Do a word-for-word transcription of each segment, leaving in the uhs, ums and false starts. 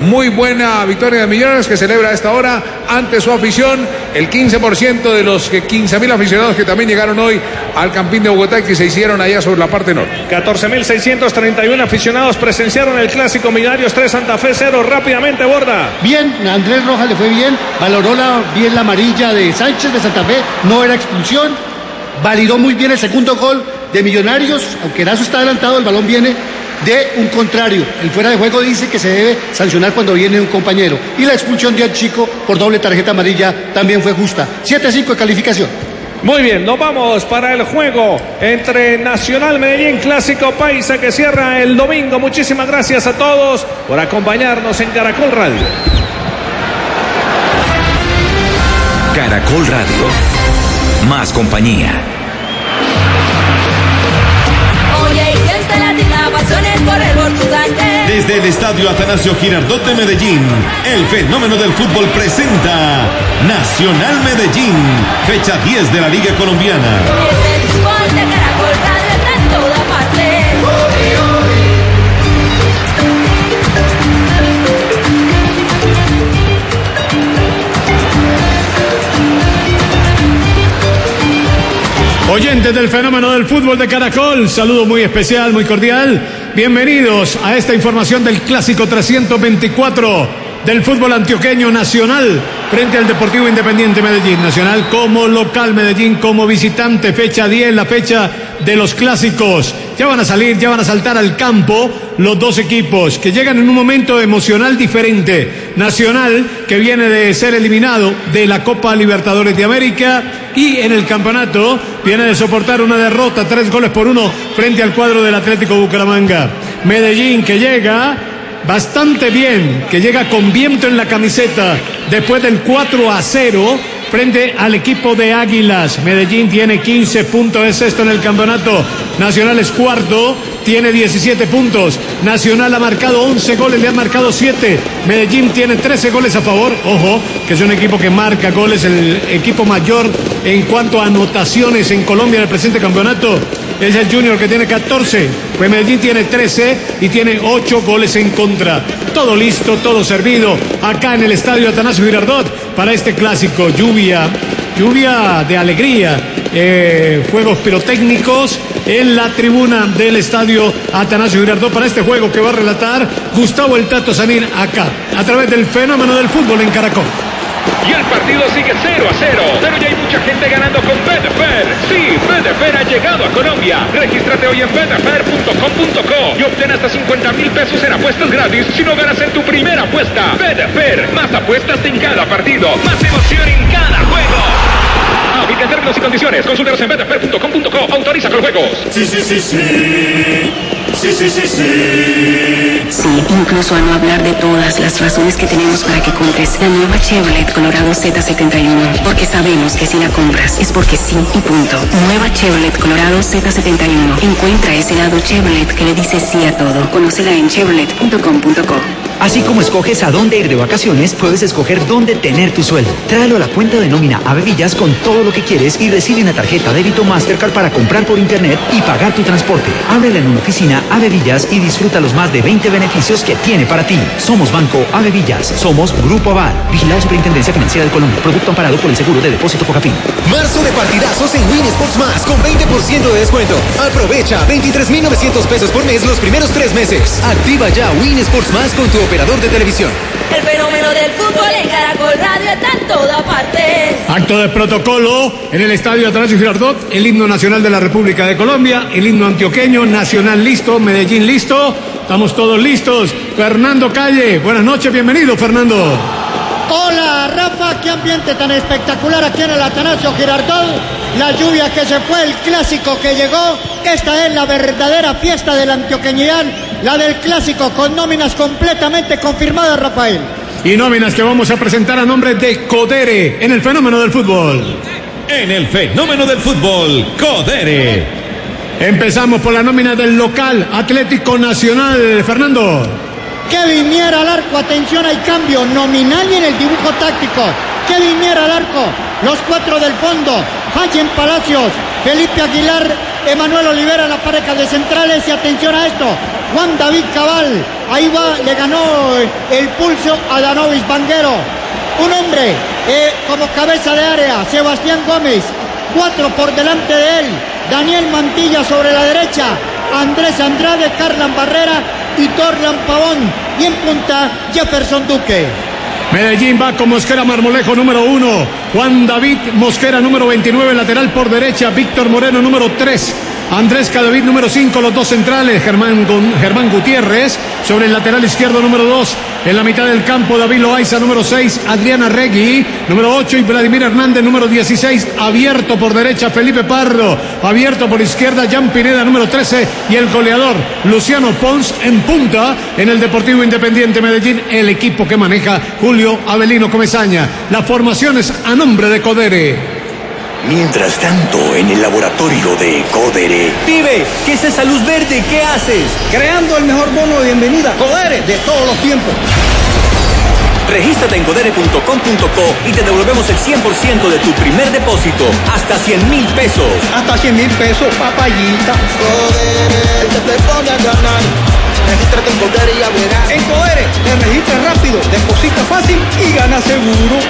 muy buena victoria de Millonarios, que celebra a esta hora ante su afición, el quince por ciento de los quince mil aficionados que también llegaron hoy al Campín de Bogotá y que se hicieron allá sobre la parte norte. catorce mil seiscientos treinta y uno aficionados presenciaron el clásico. Millonarios tres, Santa Fe cero. Rápidamente, Borda. Bien, Andrés Rojas le fue bien, valoró la, bien la amarilla de Sánchez de Santa Fe, no era expulsión, validó muy bien el segundo gol de Millonarios, aunque Erazo está adelantado, el balón viene de un contrario. El fuera de juego dice que se debe sancionar cuando viene un compañero. Y la expulsión de Chico por doble tarjeta amarilla también fue justa. siete a cinco de calificación. Muy bien, nos vamos para el juego entre Nacional Medellín, clásico paisa, que cierra el domingo. Muchísimas gracias a todos por acompañarnos en Caracol Radio. Caracol Radio. Más compañía. Desde el Estadio Atanasio Girardot de Medellín, el fenómeno del fútbol presenta Nacional Medellín, fecha diez de la Liga Colombiana. Es el fútbol de Caracol Radio, está en toda parte. Oyentes del fenómeno del fútbol de Caracol, saludo muy especial, muy cordial. Bienvenidos a esta información del clásico trescientos veinticuatro del fútbol antioqueño. Nacional frente al Deportivo Independiente Medellín. Nacional como local, Medellín como visitante. Fecha diez, la fecha de los clásicos. Ya van a salir, ya van a saltar al campo los dos equipos que llegan en un momento emocional diferente. Nacional, que viene de ser eliminado de la Copa Libertadores de América y en el campeonato viene de soportar una derrota, tres goles por uno frente al cuadro del Atlético Bucaramanga. Medellín, que llega bastante bien, que llega con viento en la camiseta después del cuatro a cero frente al equipo de Águilas. Medellín tiene quince puntos, es sexto en el campeonato. Nacional es cuarto, tiene diecisiete puntos. Nacional ha marcado once goles, le han marcado siete. Medellín tiene trece goles a favor. Ojo, que es un equipo que marca goles, el equipo mayor en cuanto a anotaciones en Colombia en el presente campeonato es el Junior, que tiene catorce. Pues Medellín tiene trece y tiene ocho goles en contra. Todo listo, todo servido acá en el Estadio Atanasio Girardot para este clásico. Lluvia, lluvia de alegría, eh, juegos pirotécnicos en la tribuna del Estadio Atanasio Girardot para este juego que va a relatar Gustavo El Tato Sanir acá, a través del fenómeno del fútbol en Caracol. Y el partido sigue cero a cero, pero ya hay mucha gente ganando con Betfair. Sí, Betfair ha llegado a Colombia. Regístrate hoy en betfair punto com punto co y obtén hasta cincuenta mil pesos en apuestas gratis si no ganas en tu primera apuesta. Betfair, más apuestas en cada partido, más emoción en cada juego. Aplica términos y condiciones. Consúltalos en betfair punto com punto co. Autoriza con juegos. Sí, sí, sí, sí. Sí, sí, sí, sí. Sí, incluso a no hablar de todas las razones que tenemos para que compres la nueva Chevrolet Colorado Z setenta y uno. Porque sabemos que si la compras es porque sí y punto. Nueva Chevrolet Colorado Z setenta y uno. Encuentra ese lado Chevrolet que le dice sí a todo. Conócela en chevrolet punto com punto co. Así como escoges a dónde ir de vacaciones, puedes escoger dónde tener tu sueldo. Tráelo a la cuenta de nómina Ave Villas con todo lo que quieres y recibe una tarjeta débito Mastercard para comprar por internet y pagar tu transporte. Ábrela en una oficina Ave Villas y disfruta los más de veinte beneficios que tiene para ti. Somos Banco Ave Villas. Somos Grupo Aval. Vigilado Superintendencia Financiera de Colombia. Producto amparado por el Seguro de Depósito Focafin. Marzo de partidazos en Win Sports Más con veinte por ciento de descuento. Aprovecha veintitrés mil novecientos pesos por mes los primeros tres meses. Activa ya Win Sports Más con tu operador de televisión. El fenómeno del fútbol en Caracol Radio está en toda parte. Acto de protocolo en el Estadio Atanasio Girardot, el himno nacional de la República de Colombia, el himno antioqueño, Nacional listo, Medellín listo, estamos todos listos. Fernando Calle, buenas noches, bienvenido Fernando. Hola Rafa, qué ambiente tan espectacular aquí en el Atanasio Girardot. La lluvia que se fue, el clásico que llegó. Esta es la verdadera fiesta de la antioqueñidad, la del clásico, con nóminas completamente confirmadas, Rafael. Y nóminas que vamos a presentar a nombre de Codere en el fenómeno del fútbol. En el fenómeno del fútbol, Codere. Empezamos por la nómina del local, Atlético Nacional, Fernando. Kevin Miera al arco, atención, hay cambio nominal y en el dibujo táctico. Kevin Miera al arco, los cuatro del fondo, Hayen Palacios, Felipe Aguilar, Emanuel Olivera, la pareja de centrales, y atención a esto, Juan David Cabal, ahí va, le ganó el pulso a Danovis Vanguero. Un hombre eh, como cabeza de área, Sebastián Gómez, cuatro por delante de él, Daniel Mantilla sobre la derecha, Andrés Andrade, Carlan Barrera y Torlan Pavón, y en punta Jefferson Duque. Medellín va con Mosquera Marmolejo número uno, Juan David Mosquera número veintinueve, lateral por derecha, Víctor Moreno número tres, Andrés Cadavid número cinco, los dos centrales, Germán, Germán Gutiérrez sobre el lateral izquierdo número dos, en la mitad del campo David Loaiza número seis, Adriana Regui número ocho y Vladimir Hernández número dieciséis, abierto por derecha Felipe Pardo, abierto por izquierda Jan Pineda número trece y el goleador Luciano Pons en punta en el Deportivo Independiente Medellín, el equipo que maneja Julio Avelino Comesaña. Las formaciones a nombre de Codere. Mientras tanto, en el laboratorio de Codere. Pibe, ¿qué es esa luz verde? ¿Qué haces? Creando el mejor bono de bienvenida, Codere, de todos los tiempos. Regístrate en codere punto com punto co y te devolvemos el cien por ciento de tu primer depósito, hasta cien mil pesos. Hasta cien mil pesos, papayita. Codere, te te pone a ganar. Regístrate en Codere y ya verás. En Codere, te registras rápido, deposita fácil y gana seguro.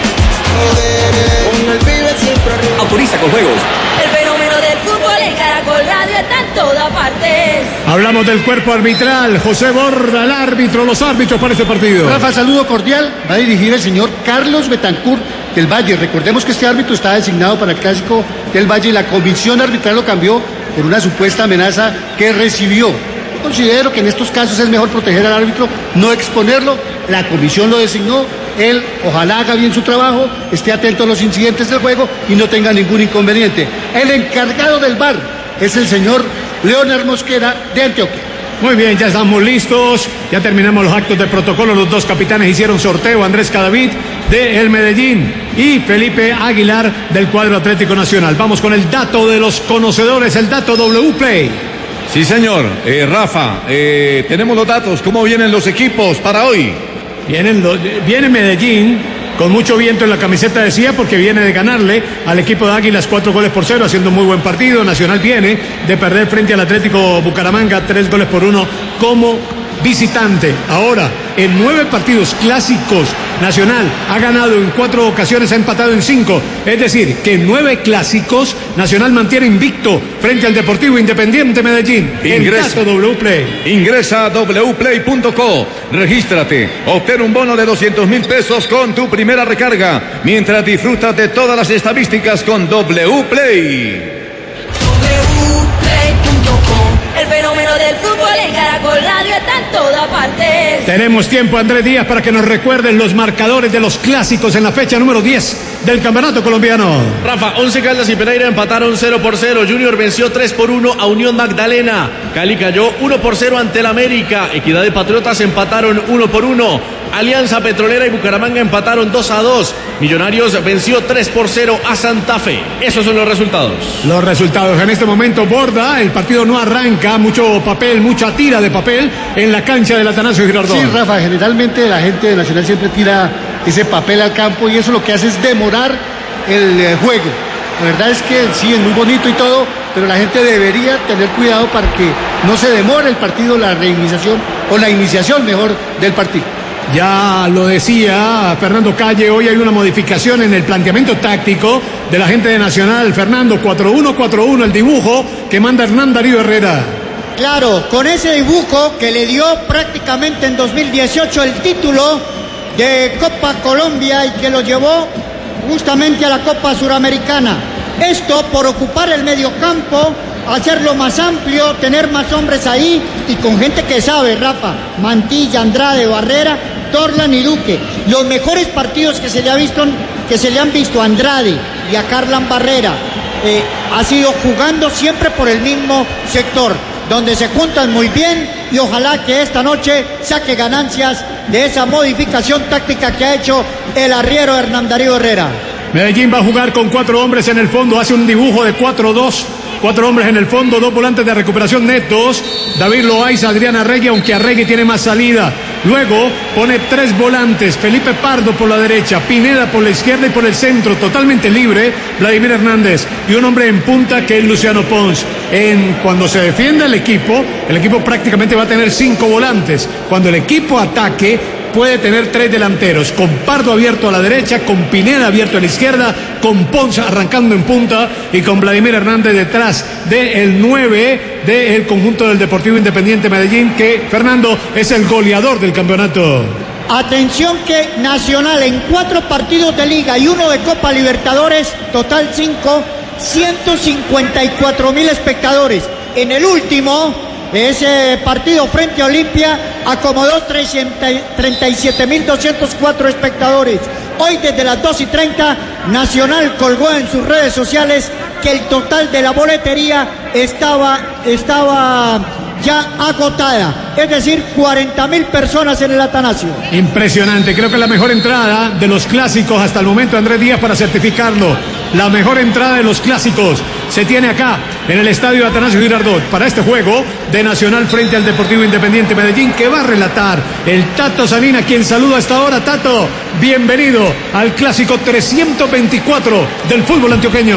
Con el pibe siempre arriba. Autoriza con juegos. El fenómeno del fútbol en Caracol Radio está en todas partes. Hablamos del cuerpo arbitral. José Borda, el árbitro, los árbitros para este partido. Rafa, saludo cordial. Va a dirigir el señor Carlos Betancourt del Valle. Recordemos que este árbitro está designado para el Clásico del Valle y la comisión arbitral lo cambió por una supuesta amenaza que recibió. Considero que en estos casos es mejor proteger al árbitro, no exponerlo. La comisión lo designó. Él, ojalá haga bien su trabajo, esté atento a los incidentes del juego y no tenga ningún inconveniente. El encargado del V A R es el señor Leonard Mosquera de Antioquia. Muy bien, ya estamos listos, ya terminamos los actos de protocolo, los dos capitanes hicieron sorteo, Andrés Cadavid de El Medellín y Felipe Aguilar del cuadro Atlético Nacional. Vamos con el dato de los conocedores, el dato W Play. Sí, señor. Eh, Rafa, eh, tenemos los datos, ¿cómo vienen los equipos para hoy? Vienen los, viene Medellín con mucho viento en la camiseta, decía, porque viene de ganarle al equipo de Águilas cuatro goles por cero, haciendo un muy buen partido. Nacional viene de perder frente al Atlético Bucaramanga tres goles por uno como visitante. Ahora, en nueve partidos clásicos, Nacional ha ganado en cuatro ocasiones, ha empatado en cinco. Es decir, que en nueve clásicos, Nacional mantiene invicto frente al Deportivo Independiente Medellín. Ingresa, W Play. Ingresa a doble u play punto co, regístrate, obtén un bono de doscientos mil pesos con tu primera recarga, mientras disfrutas de todas las estadísticas con W Play. El fenómeno del fútbol en Caracol Radio está en todas partes. Tenemos tiempo, Andrés Díaz, para que nos recuerden los marcadores de los clásicos en la fecha número diez del Campeonato Colombiano. Rafa, Once Caldas y Pereira empataron cero por cero. Junior venció tres por uno a Unión Magdalena. Cali cayó uno por cero ante el América. Equidad y Patriotas empataron uno por uno. Alianza Petrolera y Bucaramanga empataron dos a dos. Millonarios venció tres por cero a Santa Fe. Esos son los resultados. Los resultados en este momento. Borda, el partido no arranca, mucho papel, mucha tira de papel en la cancha del Atanasio Girardot. Sí, Rafa, generalmente la gente de Nacional siempre tira ese papel al campo y eso lo que hace es demorar el eh, juego. La verdad es que sí, es muy bonito y todo, pero la gente debería tener cuidado para que no se demore el partido, la reiniciación o la iniciación mejor del partido. Ya lo decía Fernando Calle, hoy hay una modificación en el planteamiento táctico de la gente de Nacional. Fernando, cuatro uno cuatro uno, el dibujo que manda Hernán Darío Herrera. Claro, con ese dibujo que le dio prácticamente en dos mil dieciocho el título de Copa Colombia y que lo llevó justamente a la Copa Suramericana. Esto por ocupar el mediocampo, hacerlo más amplio, tener más hombres ahí y con gente que sabe, Rafa, Mantilla, Andrade, Barrera, Torlan y Duque. Los mejores partidos que se le ha visto, que se le han visto a Andrade y a Carlan Barrera, eh, ha sido jugando siempre por el mismo sector, donde se juntan muy bien y ojalá que esta noche saque ganancias de esa modificación táctica que ha hecho el arriero Hernán Darío Herrera. Medellín va a jugar con cuatro hombres en el fondo, hace un dibujo de cuatro dos. Cuatro hombres en el fondo, dos volantes de recuperación netos. David Loaiza, Adrián Arregui, aunque Arregui tiene más salida. Luego pone tres volantes, Felipe Pardo por la derecha, Pineda por la izquierda y por el centro, totalmente libre, Vladimir Hernández. Y un hombre en punta que es Luciano Pons. En, cuando se defienda el equipo, el equipo prácticamente va a tener cinco volantes. Cuando el equipo ataque, puede tener tres delanteros, con Pardo abierto a la derecha, con Pineda abierto a la izquierda, con Pons arrancando en punta y con Vladimir Hernández detrás del nueve del conjunto del Deportivo Independiente Medellín, que, Fernando, es el goleador del campeonato. Atención que Nacional en cuatro partidos de Liga y uno de Copa Libertadores, total cinco, ciento cincuenta y cuatro mil espectadores. En el último, ese partido frente a Olimpia, acomodó treinta y siete mil doscientos cuatro espectadores. Hoy desde las dos y treinta, Nacional colgó en sus redes sociales que el total de la boletería estaba, estaba ya agotada, es decir, cuarenta mil personas en el Atanasio. Impresionante, creo que la mejor entrada de los clásicos hasta el momento, Andrés Díaz, para certificarlo. La mejor entrada de los clásicos se tiene acá, en el estadio Atanasio Girardot, para este juego de Nacional frente al Deportivo Independiente Medellín, que va a relatar el Tato Zanina, quien saluda a esta hora. Tato, bienvenido al clásico trescientos veinticuatro del fútbol antioqueño.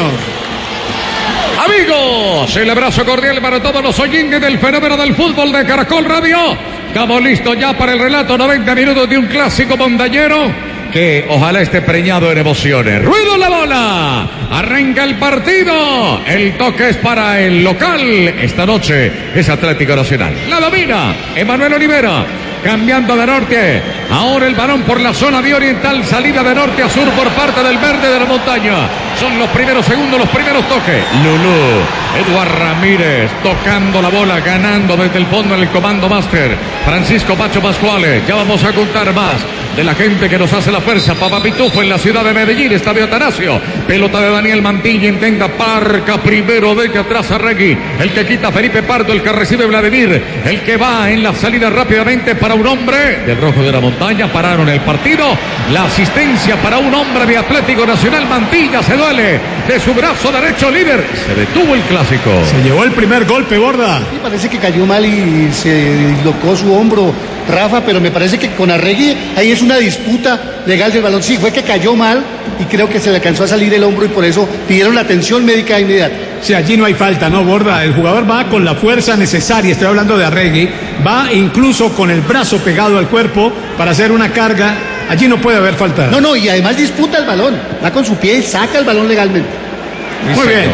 Amigos, el abrazo cordial para todos los oyentes del fenómeno del fútbol de Caracol Radio. Estamos listos ya para el relato, noventa minutos de un clásico montañero que ojalá esté preñado en emociones. Ruido la bola, arranca el partido, el toque es para el local, esta noche es Atlético Nacional. La domina Emanuel Olivera, cambiando de norte, ahora el balón por la zona de oriental, salida de norte a sur por parte del verde de la montaña. Son los primeros segundos, los primeros toques. Lulú, Eduardo Ramírez tocando la bola, ganando desde el fondo en el comando máster. Francisco Pacho Pascuales, ya vamos a contar más de la gente que nos hace la fuerza. Papá Pitufo en la ciudad de Medellín, estadio Atanasio. Pelota de Daniel Mantilla, intenta Parca primero desde atrás a Regui. El que quita Felipe Pardo, el que recibe Vladimir. El que va en la salida rápidamente para un hombre del rojo de la montaña. Pararon el partido. La asistencia para un hombre de Atlético Nacional. Mantilla se duele de su brazo derecho líder. Se detuvo el clásico. Se llevó el primer golpe, Borda. Sí, parece que cayó mal y se dislocó su hombro, Rafa, pero me parece que con Arregui ahí es una disputa legal del balón. Sí, fue que cayó mal y creo que se le alcanzó a salir el hombro y por eso pidieron la atención médica de inmediato. Sí, allí no hay falta, ¿no, Borda? El jugador va con la fuerza necesaria, estoy hablando de Arregui, va incluso con el brazo pegado al cuerpo para hacer una carga. Allí no puede haber falta. No, no, y además disputa el balón, va con su pie y saca el balón legalmente. Muy bien.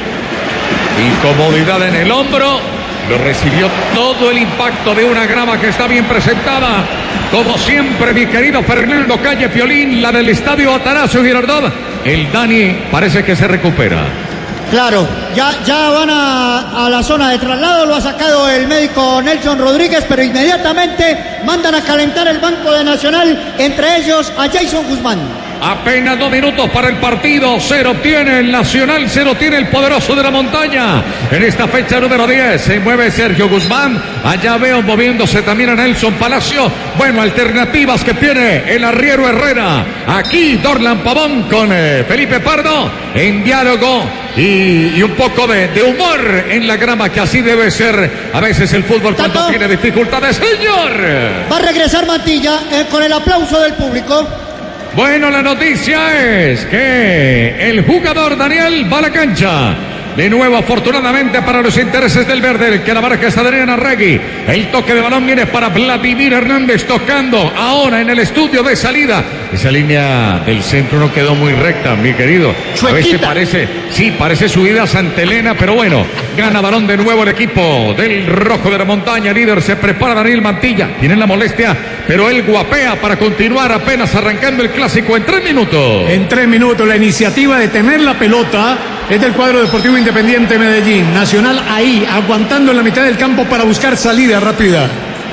Incomodidad en el hombro. Lo recibió todo el impacto de una grama que está bien presentada. Como siempre, mi querido Fernando Calle Piolín, la del estadio Atanasio Girardot. El Dani parece que se recupera. Claro, ya, ya van a, a la zona de traslado, lo ha sacado el médico Nelson Rodríguez, pero inmediatamente mandan a calentar el banco de Nacional, entre ellos a Jason Guzmán. Apenas dos minutos para el partido. Cero tiene el Nacional, cero tiene el poderoso de la montaña. En esta fecha número diez se mueve Sergio Guzmán. Allá veo moviéndose también a Nelson Palacio. Bueno, alternativas que tiene el arriero Herrera. Aquí Dorlan Pavón con eh, Felipe Pardo en diálogo y, y un poco de, de humor en la grama, que así debe ser a veces el fútbol cuando Tato, tiene dificultades. Señor, va a regresar Mantilla eh, con el aplauso del público. Bueno, la noticia es que el jugador Daniel va a la cancha. De nuevo, afortunadamente para los intereses del verde, el que la marca es Adrián Arregui. El toque de balón viene para Vladimir Hernández, tocando ahora en el estudio de salida. Esa línea del centro no quedó muy recta, mi querido. Chuequita. A veces parece, sí, parece subida a Santa Elena, pero bueno, gana balón de nuevo el equipo del rojo de la montaña. Líder, se prepara Daniel Mantilla. Tienen la molestia, pero él guapea para continuar apenas arrancando el clásico en tres minutos. En tres minutos, la iniciativa de tener la pelota es del cuadro Deportivo Independiente Medellín. Nacional ahí, aguantando en la mitad del campo para buscar salida rápida.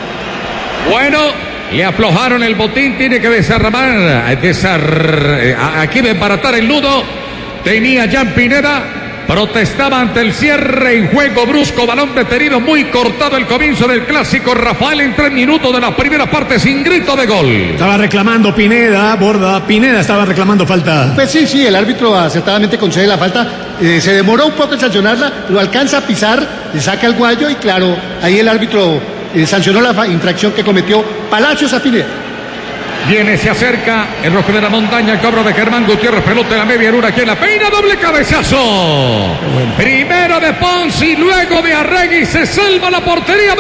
Bueno, le aflojaron el botín, tiene que desarmar, desar, aquí desbaratar el nudo. Tenía Jan Pineda, protestaba ante el cierre en juego brusco, balón detenido, muy cortado el comienzo del clásico. Rafael en tres minutos de la primera parte sin grito de gol. Estaba reclamando Pineda, Borda, Pineda estaba reclamando falta. Pues sí, sí, el árbitro acertadamente concede la falta, eh, se demoró un poco en sancionarla, lo alcanza a pisar, le saca el guayo y claro, ahí el árbitro eh, sancionó la infracción que cometió Palacios a Pineda. Viene, se acerca el rojo de la montaña, el cobro de Germán Gutiérrez, pelota en la media luna, aquí en la peina, doble cabezazo. Bueno. Primero de Pons y luego de Arregui, se salva la portería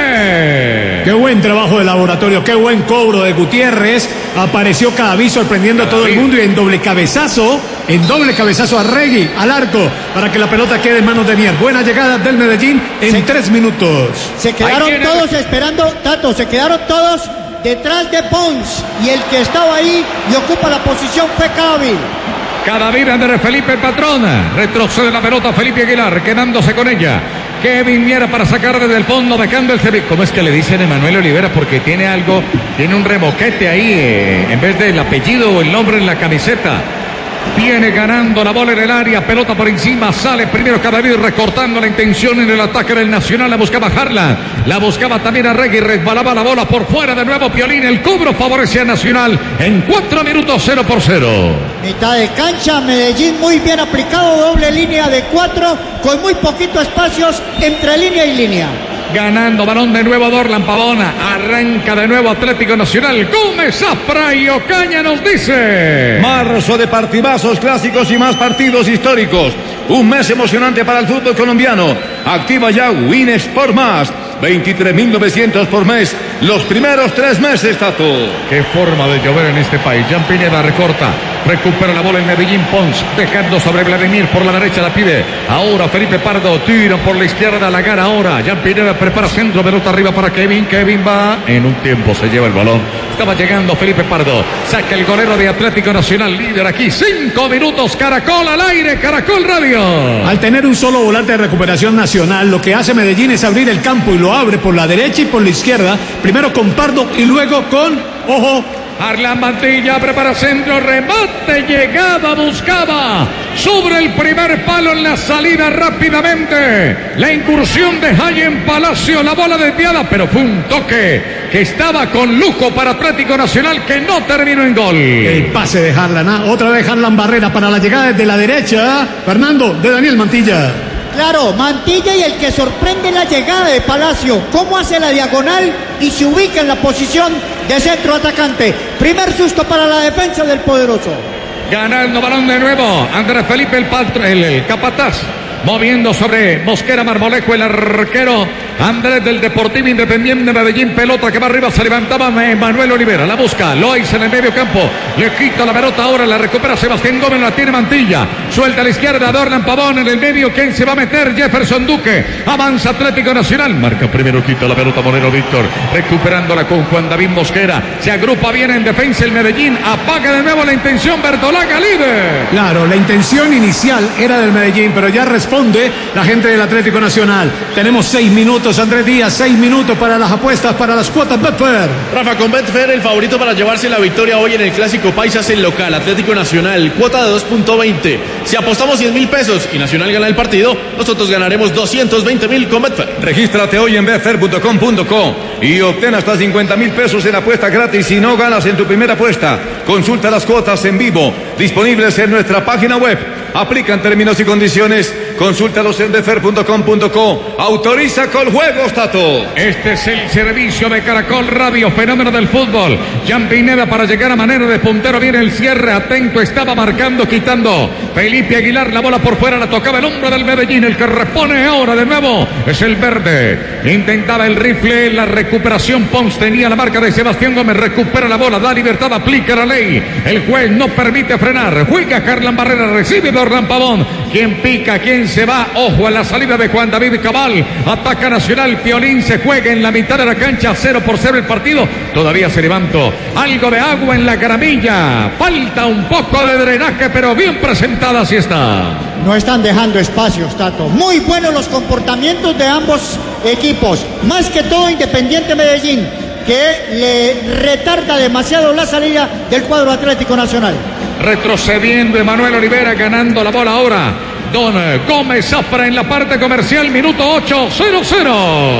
verde. Qué buen trabajo de laboratorio, qué buen cobro de Gutiérrez. Apareció Cadaví sorprendiendo a todo el mundo y en doble cabezazo, en doble cabezazo Arregui al arco para que la pelota quede en manos de Mier. Buena llegada del Medellín en se, tres minutos. Se quedaron todos esperando, Tato, se quedaron todos detrás de Pons y el que estaba ahí y ocupa la posición fue Cadaví. Cadaví de Felipe Patrona, retrocede la pelota Felipe Aguilar, quedándose con ella. Kevin Mier para sacar desde el fondo, dejando el servicio. ¿Cómo es que le dicen a Emanuel Olivera? Porque tiene algo, tiene un remoquete ahí, eh, en vez del apellido o el nombre en la camiseta. Viene ganando la bola en el área, pelota por encima, sale primero Cadaví recortando la intención en el ataque del Nacional, la buscaba Harlan, la buscaba también Arregui, resbalaba la bola por fuera de nuevo Piolín, el cubro favorece a Nacional en cuatro minutos cero por cero. Mitad de cancha, Medellín muy bien aplicado, doble línea de cuatro, con muy poquitos espacios entre línea y línea. Ganando balón de nuevo Dorlan Pavona. Arranca de nuevo Atlético Nacional. Gómez Zafra y Ocaña nos dice. Marzo de partidazos clásicos y más partidos históricos. Un mes emocionante para el fútbol colombiano. Activa ya Win Sport Más. veintitrés mil novecientos por mes. Los primeros tres meses, Tato. Qué forma de llover en este país. Jan Pineda recorta. Recupera la bola en Medellín Pons. Dejando sobre Vladimir por la derecha la pide. Ahora Felipe Pardo. Tira por la izquierda. La gana ahora. Jan Pineda prepara centro. Pelota arriba para Kevin. Kevin va. En un tiempo se lleva el balón. Estaba llegando Felipe Pardo. Saca el golero de Atlético Nacional. Líder aquí. Cinco minutos. Caracol al aire. Caracol Radio. Al tener un solo volante de recuperación Nacional, lo que hace Medellín es abrir el campo y lo abre por la derecha y por la izquierda. Primero con Pardo y luego con, ojo, Harlan Mantilla, prepara centro, remate, llegada, buscaba sobre el primer palo en la salida rápidamente. La incursión de Jayen Palacio, la bola desviada, pero fue un toque que estaba con lujo para Atlético Nacional que no terminó en gol. El pase de Harlan, ¿ah? Otra vez Harlan Barrera para la llegada desde la derecha. Fernando, de Daniel Mantilla. Claro, Mantilla y el que sorprende la llegada de Palacio. Cómo hace la diagonal y se ubica en la posición de centro atacante. Primer susto para la defensa del poderoso. Ganando balón de nuevo. Andrés Felipe el, patro, el, el capataz. Moviendo sobre Mosquera Marmolejo, el arquero Andrés del Deportivo Independiente de Medellín. Pelota que va arriba, se levantaba Manuel Olivera. La busca, lo hizo en el medio campo. Le quita la pelota ahora, la recupera Sebastián Gómez, la tiene Mantilla. Suelta a la izquierda, Dorlan Pavón en el medio. ¿Quién se va a meter? Jefferson Duque. Avanza Atlético Nacional. Marca primero, quita la pelota Moreno Víctor. Recuperándola con Juan David Mosquera. Se agrupa bien en defensa el Medellín. Apaga de nuevo la intención Bertolaga, líder. Claro, la intención inicial era del Medellín, pero ya responde la gente del Atlético Nacional. Tenemos seis minutos, Andrés Díaz, seis minutos para las apuestas, para las cuotas Betfair. Rafa, con Betfair el favorito para llevarse la victoria hoy en el Clásico Paisa es el local, Atlético Nacional, cuota de dos punto veinte. Si apostamos cien mil pesos y Nacional gana el partido, nosotros ganaremos doscientos veinte mil con Betfair. Regístrate hoy en betfair punto com punto co y obtén hasta cincuenta mil pesos en apuesta gratis si no ganas en tu primera apuesta. Consulta las cuotas en vivo, disponibles en nuestra página web. Aplican términos y condiciones. Consúltalos en betfair punto com punto co. Autoriza con juegos, Tato. Este es el servicio de Caracol Radio, fenómeno del fútbol. Jan Pineda para llegar a manera de puntero. Viene el cierre, atento, estaba marcando, quitando. Felipe Aguilar, la bola por fuera, la tocaba el hombre del Medellín. El que repone ahora de nuevo es el verde. Intentaba el rifle, la recuperación. Pons tenía la marca de Sebastián Gómez. Recupera la bola, da libertad, aplica la ley. El juez no permite frenar. Juega Harlan Barrera, recibe Dorlan Pavón. ¿Quién pica? ¿Quién se va? Ojo a la salida de Juan David Cabal. Ataca Nacional. Piolín se juega en la mitad de la cancha. Cero por cero el partido. Todavía se levantó. Algo de agua en la caramilla. Falta un poco de drenaje, pero bien presentada. Así está. No están dejando espacios, Tato. Muy buenos los comportamientos de ambos equipos. Más que todo Independiente Medellín, que le retarda demasiado la salida del cuadro Atlético Nacional. Retrocediendo Emanuel Olivera, ganando la bola ahora. Don Gómez Zafra en la parte comercial, minuto ocho, cero cero.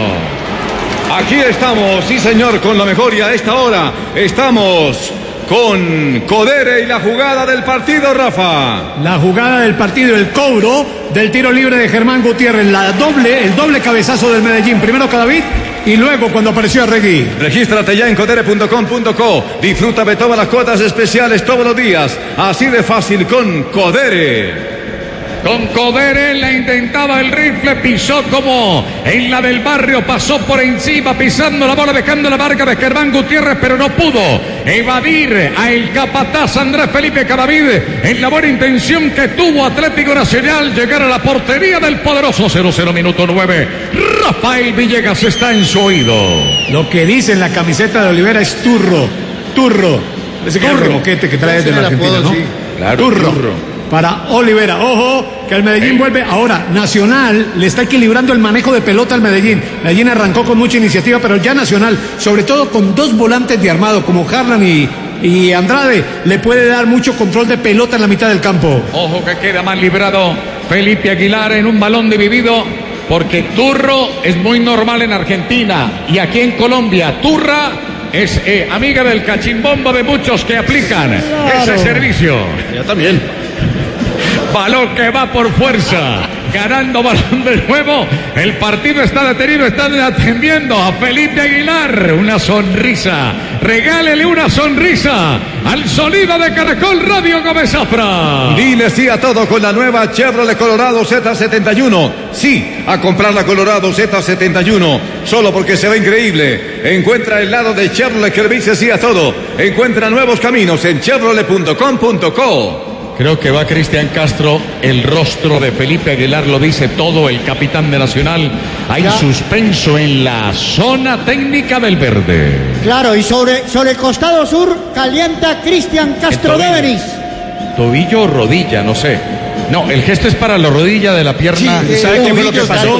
Aquí estamos, sí señor, con la mejor y a esta hora estamos con Codere y la jugada del partido, Rafa. La jugada del partido, el cobro del tiro libre de Germán Gutiérrez, la doble, el doble cabezazo del Medellín. Primero Cadavid. y luego cuando apareció Arregui. Regístrate ya en codere punto com punto co. Disfruta de todas las cuotas especiales todos los días. Así de fácil con Codere. Con Codere la intentaba el rifle, pisó como en la del barrio, pasó por encima, pisando la bola, dejando la marca de Germán Gutiérrez, pero no pudo evadir a el capataz Andrés Felipe Cadavid en la buena intención que tuvo Atlético Nacional, llegar a la portería del poderoso. Cero cero minuto nueve. Rafael Villegas está en su oído. Lo que dice en la camiseta de Olivera es turro, turro. Ese que es el remoquete que trae de la Argentina, ¿no? Claro, turro. turro. Para Olivera. Ojo, que el Medellín vuelve. Ahora, Nacional le está equilibrando el manejo de pelota al Medellín. Medellín arrancó con mucha iniciativa, pero ya Nacional, sobre todo con dos volantes de armado, como Harlan y, y Andrade, le puede dar mucho control de pelota en la mitad del campo. Ojo que queda más librado Felipe Aguilar en un balón dividido, porque turro es muy normal en Argentina y aquí en Colombia. Turra es eh, amiga del cachimbombo de muchos que aplican claro. ese servicio. Ya también. Balón que va por fuerza, ganando balón de nuevo. El partido está detenido, están atendiendo a Felipe Aguilar. Una sonrisa, regálele una sonrisa al sonido de Caracol Radio Gómez Zafra. Dile sí a todo con la nueva Chevrolet Colorado Z setenta y uno. Sí, a comprar la Colorado Z setenta y uno, solo porque se ve increíble. Encuentra el lado de Chevrolet que le dice sí a todo. Encuentra nuevos caminos en chevrolet punto com punto co. Creo que va Cristian Castro, el rostro de Felipe Aguilar lo dice todo, el capitán de Nacional. Hay ya. suspenso en la zona técnica del verde. Claro, y sobre, sobre el costado sur calienta Cristian Castro de Deveris. Tobillo o rodilla, no sé. No, el gesto es para la rodilla de la pierna. Sí, ¿sabe qué fue lo que pasó?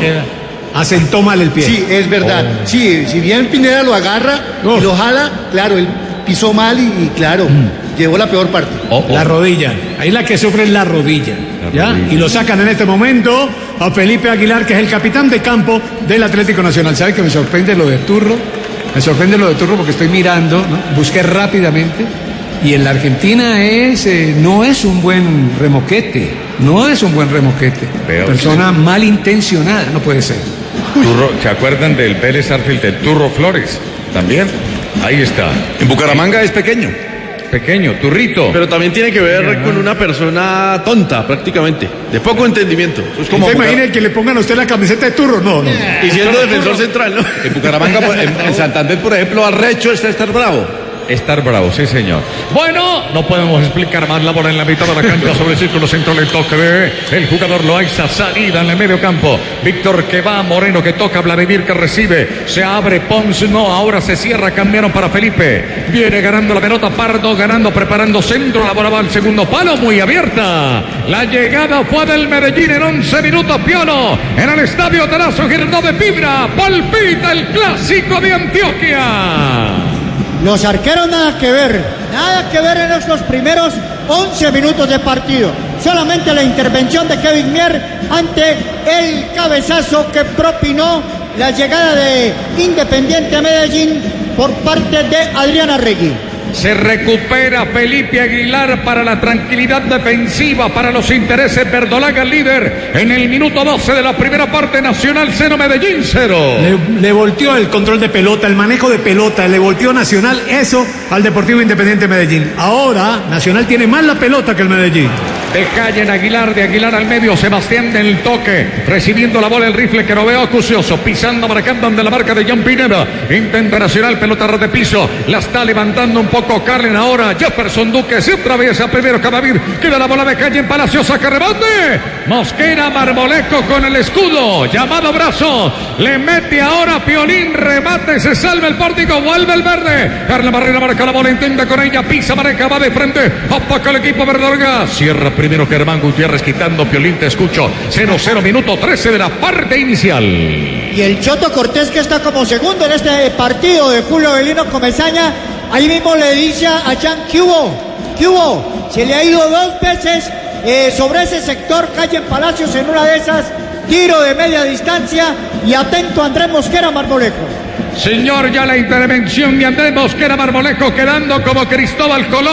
Asentó mal el pie. Sí, es verdad. Oh. Sí, si bien Pineda lo agarra oh. y lo jala, claro, él pisó mal y, y claro, mm. llevó la peor parte. Oh, oh. La rodilla. Ahí la que sufre es la rodilla. La ¿ya? Rodilla. Y lo sacan en este momento a Felipe Aguilar, que es el capitán de campo del Atlético Nacional. ¿Sabe que me sorprende lo de Turro? Me sorprende lo de Turro porque estoy mirando, ¿no? Busqué rápidamente. Y en la Argentina es eh, no es un buen remoquete. No es un buen remoquete. Veo Persona que... malintencionada, no puede ser. Turro, ¿se acuerdan del Vélez Arfield, del Turro Flores? También. Ahí está. En Bucaramanga es pequeño. Pequeño, turrito. Pero también tiene que ver yeah. con una persona tonta, prácticamente. De poco entendimiento. Es como ¿Usted Bucar... imagina que le pongan a usted la camiseta de Turro? No, no. Yeah. Y siendo defensor central, ¿no? En Bucaramanga, en, en Santander, por ejemplo, Arrecho está estar bravo. Estar bravo, sí señor. Bueno, no podemos explicar más. La bola en la mitad de la cancha sobre el círculo central, el toque de el jugador Loaiza, salida en el medio campo. Víctor que va, Moreno que toca, Vladimir que recibe, se abre, Pons no, ahora se cierra, cambiaron para Felipe. Viene ganando la pelota, Pardo ganando, preparando centro, la bola va al segundo palo, muy abierta. La llegada fue del Medellín en once minutos, Piolo, en el estadio Tarazo Girardot de Fibra, palpita el clásico de Antioquia. Los arqueros nada que ver, nada que ver en estos primeros once minutos de partido. Solamente la intervención de Kevin Mier ante el cabezazo que propinó la llegada de Independiente Medellín por parte de Adrián Arregui. Se recupera Felipe Aguilar para la tranquilidad defensiva, para los intereses verdolaga, líder en el minuto doce de la primera parte. Nacional cero, Medellín cero. Le, le volteó el control de pelota, el manejo de pelota, le volteó Nacional eso al Deportivo Independiente Medellín. Ahora Nacional tiene más la pelota que el Medellín. De calle en Aguilar, de Aguilar al medio, Sebastián del toque, recibiendo la bola el rifle que lo veo acucioso, pisando, marcando ante la marca de John Pineda. Intenta Nacional, pelota ras de piso, la está levantando un poco Carlen ahora, Jefferson Duque se atraviesa primero Cadavid, queda la bola de calle en Palacio, saca rebote, Mosquera Marmolejo con el escudo, llamado brazo, le mete ahora Piolín, remate, se salva el pórtico, vuelve el verde, Carla Barrera marca la bola, intenta con ella, pisa, Mareca, va de frente, opaca el equipo verdolaga, cierra primero Germán Gutiérrez quitando, Piolín te escucho, cero cero minuto trece de la parte inicial. Y el Choto Cortés que está como segundo en este partido de Julio Avelino Comesaña, ahí mismo le dice a Jan, ¿qué hubo? ¿Qué hubo? Se le ha ido dos veces eh, sobre ese sector, calle en Palacios, en una de esas, tiro de media distancia, y atento Andrés Mosquera Marmolejo. Señor, ya la intervención de Andrés Mosquera Marmolejo quedando como Cristóbal Colón.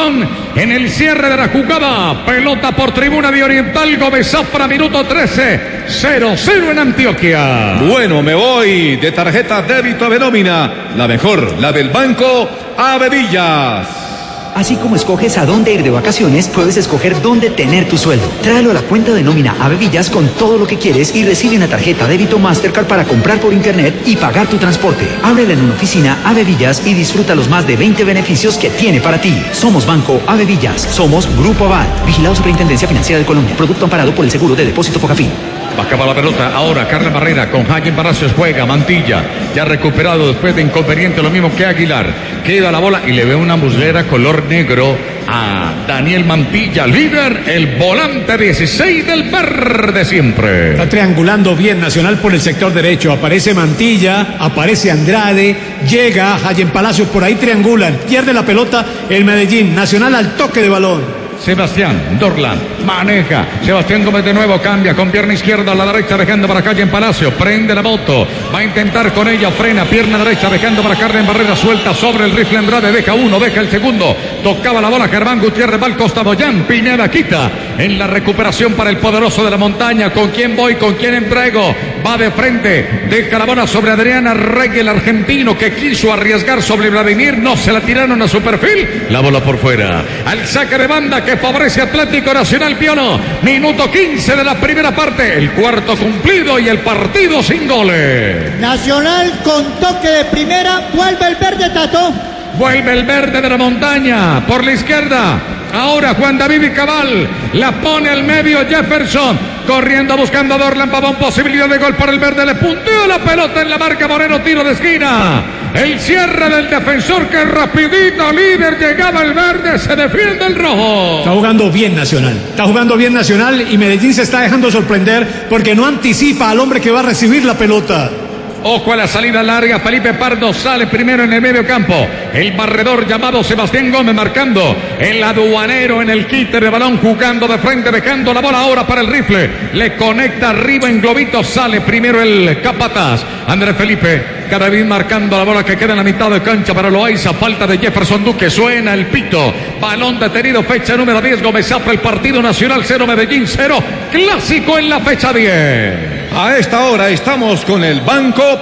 en el cierre de la jugada. Pelota por tribuna de Oriental, Gómez Zafra, minuto trece, cero cero en Antioquia. Bueno, me voy de tarjeta débito a nómina. La mejor, la del Banco Avevillas. Así como escoges a dónde ir de vacaciones, puedes escoger dónde tener tu sueldo. Tráelo a la cuenta de nómina Avevillas con todo lo que quieres y recibe una tarjeta débito Mastercard para comprar por internet y pagar tu transporte. Ábrela en una oficina Avevillas y disfruta los más de veinte beneficios que tiene para ti. Somos Banco Avevillas. Somos Grupo Aval. Vigilado Superintendencia Financiera de Colombia. Producto amparado por el Seguro de Depósito Fogafín. Acaba la pelota ahora Carla Barrera con Hayen Palacios, juega Mantilla, ya recuperado después de inconveniente, lo mismo que Aguilar. Queda la bola y le ve una muslera color negro a Daniel Mantilla, líder, el volante dieciséis del verde siempre. Está triangulando bien Nacional por el sector derecho. Aparece Mantilla, aparece Andrade, llega Hayen Palacios, por ahí triangulan, pierde la pelota el Medellín. Nacional al toque de balón. Sebastián Dorlan maneja. Sebastián Gómez de nuevo cambia con pierna izquierda a la derecha, dejando para Calle en Palacio. Prende la moto, va a intentar con ella, frena, pierna derecha, dejando para Carmen Barrera, suelta sobre el rifle Andrade, deja uno, deja el segundo. Tocaba la bola Germán Gutiérrez, va al costado. Jan Pineda quita en la recuperación para el poderoso de la montaña. ¿Con quién voy? ¿Con quién entrego? Va de frente, deja la bola sobre Adriana Rey, el argentino que quiso arriesgar sobre Vladimir. No se la tiraron a su perfil. La bola por fuera. Al saque de banda que favorece Atlético Nacional Piono. Minuto quince de la primera parte. El cuarto cumplido y el partido sin goles. Nacional con toque de primera. Vuelve el verde, Tato. Vuelve el verde de la montaña por la izquierda. Ahora Juan David Cabal la pone al medio. Jefferson corriendo buscando a Dorlan Pavón, posibilidad de gol para el verde, le punteó la pelota en la marca Moreno, tiro de esquina. El cierre del defensor que rapidito, líder, llegaba el verde, se defiende el rojo. Está jugando bien Nacional, está jugando bien Nacional y Medellín se está dejando sorprender porque no anticipa al hombre que va a recibir la pelota. Ojo a la salida larga, Felipe Pardo sale primero en el medio campo. El barredor llamado Sebastián Gómez marcando. El aduanero en el quite de balón, jugando de frente, dejando la bola ahora para el rifle. Le conecta arriba en globito, sale primero el capataz. Andrés Felipe, cada vez marcando la bola que queda en la mitad de cancha para Loaiza. Falta de Jefferson Duque, suena el pito. Balón detenido, fecha número diez, Gómez Zafra, el partido Nacional cero, Medellín cero. Clásico en la fecha diez. A esta hora estamos con el Banco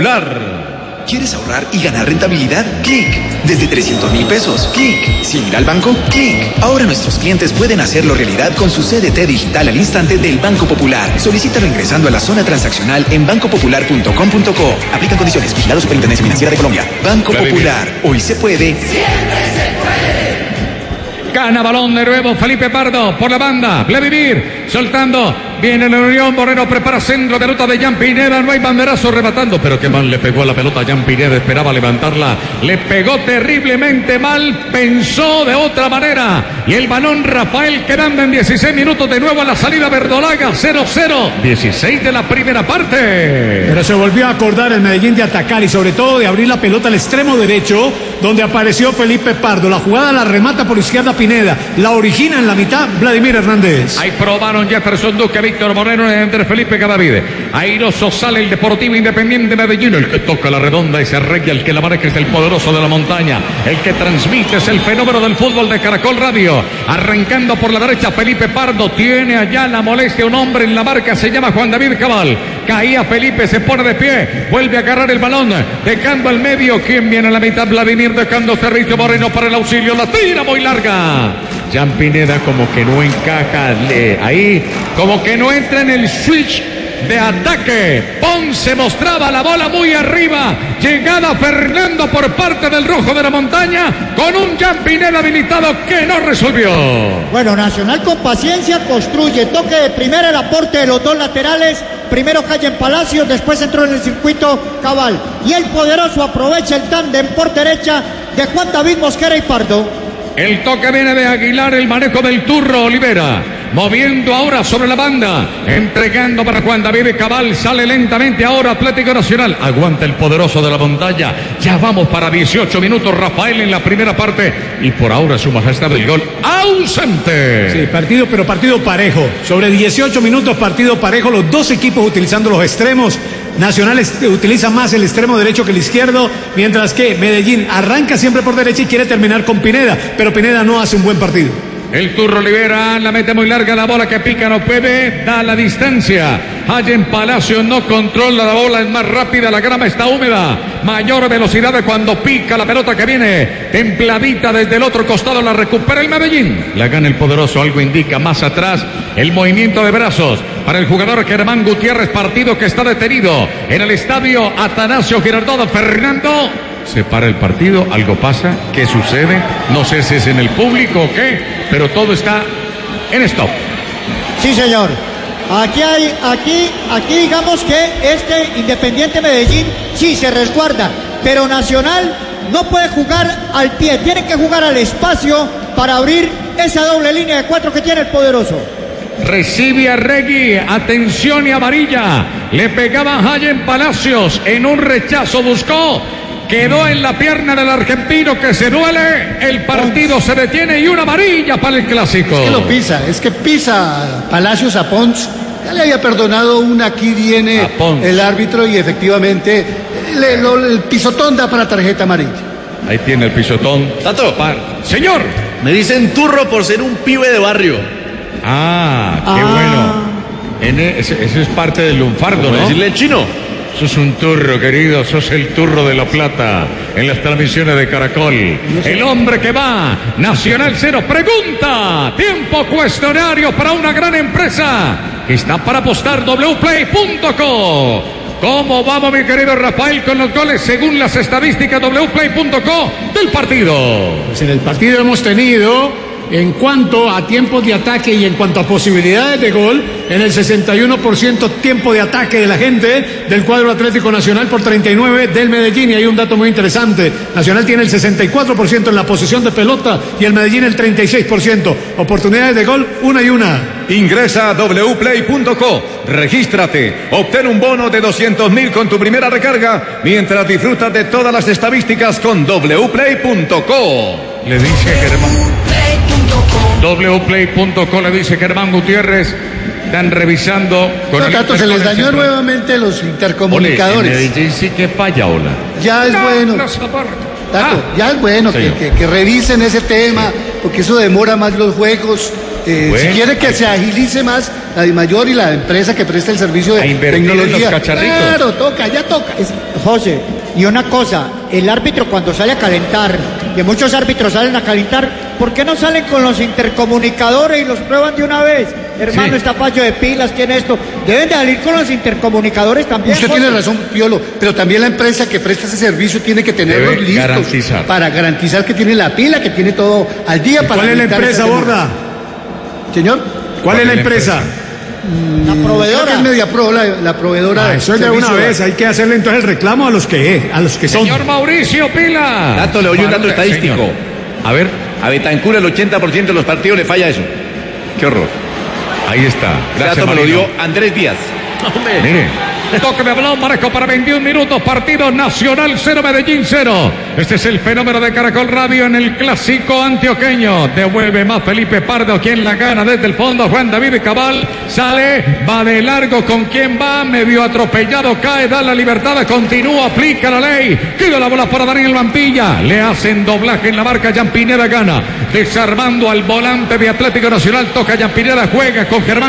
Popular. ¿Quieres ahorrar y ganar rentabilidad? Clic. Desde trescientos mil pesos. Clic. Sin ir al banco. Clic. Ahora nuestros clientes pueden hacerlo realidad con su C D T digital al instante del Banco Popular. Solicítalo ingresando a la zona transaccional en banco popular punto com punto co. Aplican condiciones. Vigilado Superintendencia Financiera de Colombia. Banco Popular. Hoy se puede. Siempre se puede. Gana balón de nuevo Felipe Pardo por la banda. Vladimir soltando. Viene la Unión. Moreno prepara centro. Pelota de Jan Pineda. No hay banderazo rematando. Pero qué mal le pegó a la pelota a Jan Pineda. Esperaba levantarla. Le pegó terriblemente mal. Pensó de otra manera. Y el balón Rafael quedando en dieciséis minutos. De nuevo a la salida Verdolaga. cero cero. dieciséis de la primera parte. Pero se volvió a acordar el Medellín de atacar y sobre todo de abrir la pelota al extremo derecho, donde apareció Felipe Pardo. La jugada la remata por izquierda Pineda. La origina en la mitad Vladimir Hernández. Ahí probaron Jefferson Duque, Víctor Moreno y Andrés Felipe Cavavide. Airoso sale el Deportivo Independiente Medellín. El que toca la redonda es Arregui, el que la maneja es el poderoso de la montaña. El que transmite es el fenómeno del fútbol de Caracol Radio. Arrancando por la derecha Felipe Pardo. Tiene allá la molestia un hombre en la marca. Se llama Juan David Cabal. Caía Felipe, se pone de pie. Vuelve a agarrar el balón. Dejando al medio. ¿Quién viene a la mitad? Vladimir dejando servicio. Moreno para el auxilio. La tira muy larga. Jan Pineda como que no encaja le, ahí, como que no entra en el switch de ataque. Ponce mostraba la bola muy arriba. Llegada Fernando por parte del rojo de la montaña con un Jan Pineda habilitado que no resolvió. Bueno, Nacional con paciencia construye. Toque de primera, el aporte de los dos laterales. Primero Hayen Palacios, después entró en el circuito Cabal. Y el poderoso aprovecha el tándem por derecha de Juan David Mosquera y Pardo. El toque viene de Aguilar, el manejo del Turro Olivera. Moviendo ahora sobre la banda. Entregando para Juan David Cabal. Sale lentamente ahora Atlético Nacional. Aguanta el poderoso de la montaña. Ya vamos para dieciocho minutos. Rafael en la primera parte. Y por ahora su majestad del gol ausente. Sí, partido, pero partido parejo. Sobre dieciocho minutos, partido parejo. Los dos equipos utilizando los extremos. Nacional est- utiliza más el extremo derecho que el izquierdo, mientras que Medellín arranca siempre por derecha y quiere terminar con Pineda, pero Pineda no hace un buen partido. El Turro libera, la mete muy larga, la bola que pica no puede, da la distancia. Allen Palacio no controla la bola, es más rápida, la grama está húmeda, mayor velocidad de cuando pica la pelota que viene templadita desde el otro costado, la recupera el Medellín. La gana el poderoso, algo indica más atrás el movimiento de brazos para el jugador Germán Gutiérrez, partido que está detenido en el estadio Atanasio Girardot. Fernando. Se para el partido, algo pasa, ¿qué sucede? No sé si es en el público o qué, pero todo está en stop. Sí, señor. Aquí hay, aquí, aquí digamos que este Independiente Medellín sí se resguarda, pero Nacional no puede jugar al pie, tiene que jugar al espacio para abrir esa doble línea de cuatro que tiene el poderoso. Recibe a Regui, atención y amarilla. Le pegaba a Allen Palacios, en un rechazo buscó. Quedó en la pierna del argentino que se duele, el partido se detiene y una amarilla para el clásico. Es que lo pisa, es que pisa Palacios a Pons. Ya le había perdonado una, aquí viene el árbitro y efectivamente le, lo, el pisotón da para tarjeta amarilla. Ahí tiene el pisotón. Tato. Pa- Señor. Me dicen turro por ser un pibe de barrio. Ah, qué Ah. bueno. En e- ese, ese es parte del lunfardo, ¿no? Decirle chino. Sos un turro, querido, sos el turro de La Plata en las transmisiones de Caracol. El hombre que va, Nacional cero, pregunta, tiempo cuestionario para una gran empresa que está para apostar, w play punto co. ¿Cómo vamos, mi querido Rafael, con los goles según las estadísticas w play punto co del partido? Pues en el partido hemos tenido, en cuanto a tiempos de ataque y en cuanto a posibilidades de gol, en el sesenta y uno por ciento tiempo de ataque de la gente del cuadro Atlético Nacional por treinta y nueve del Medellín. Y hay un dato muy interesante: Nacional tiene el sesenta y cuatro por ciento en la posesión de pelota y el Medellín el treinta y seis por ciento. Oportunidades de gol, una y una. Ingresa a w play punto co, regístrate, obtén un bono de doscientos mil con tu primera recarga, mientras disfrutas de todas las estadísticas con w play punto co. Le dice Germán. w play punto co le dice Germán Gutiérrez. Están revisando con No, el Tato, se les dañó interconexión. nuevamente los intercomunicadores. Ole, en Medellín sí que falla, hola. Ya es No, bueno. no soporto. Tato, Ah, ya es bueno que, señor. que- que revisen ese tema, porque eso demora más los juegos. Eh, Bueno, si quiere que hay- se agilice más, la DIMAYOR y la empresa que presta el servicio de A invertir en tecnología. los cacharritos. Claro, toca, ya toca. Es- José, y una cosa, el árbitro cuando sale a calentar, que muchos árbitros salen a calentar, ¿por qué no salen con los intercomunicadores y los prueban de una vez? Hermano, Sí. está fallo de pilas, tiene esto. Deben de salir con los intercomunicadores también. Usted José. tiene razón, Piolo, pero también la empresa que presta ese servicio tiene que tenerlos Debe listos garantizar. para garantizar que tiene la pila, que tiene todo al día para ¿Cuál es la habilitar empresa, ese Borda? tema. Señor, ¿Cuál es la empresa? La creo proveedora. que es Mediapro, la, la proveedora. Ah, eso es de servicio una vez, hay que hacerle entonces el reclamo a los que, a los que son. Señor Mauricio Pila. Dato, le oye un dato Balón de- estadístico. señor. A ver, A Betancur el ochenta por ciento de los partidos le falla eso. qué horror. Ahí está. Ese Gracias, dato me lo Marino. dio Andrés Díaz. Hombre. Mire, toque de balón, Marco, para veintiún minutos, partido Nacional cero, Medellín cero. Este es el fenómeno de Caracol Radio en el clásico antioqueño. Devuelve más Felipe Pardo, quien la gana desde el fondo. Juan David Cabal sale, va de largo, con quien va, medio atropellado, cae, da la libertad, continúa, aplica la ley. Queda la bola para Daniel Vampilla. Le hacen doblaje en la marca, Jan Pineda gana. Desarmando al volante de Atlético Nacional, toca Jan Pineda, juega con Germán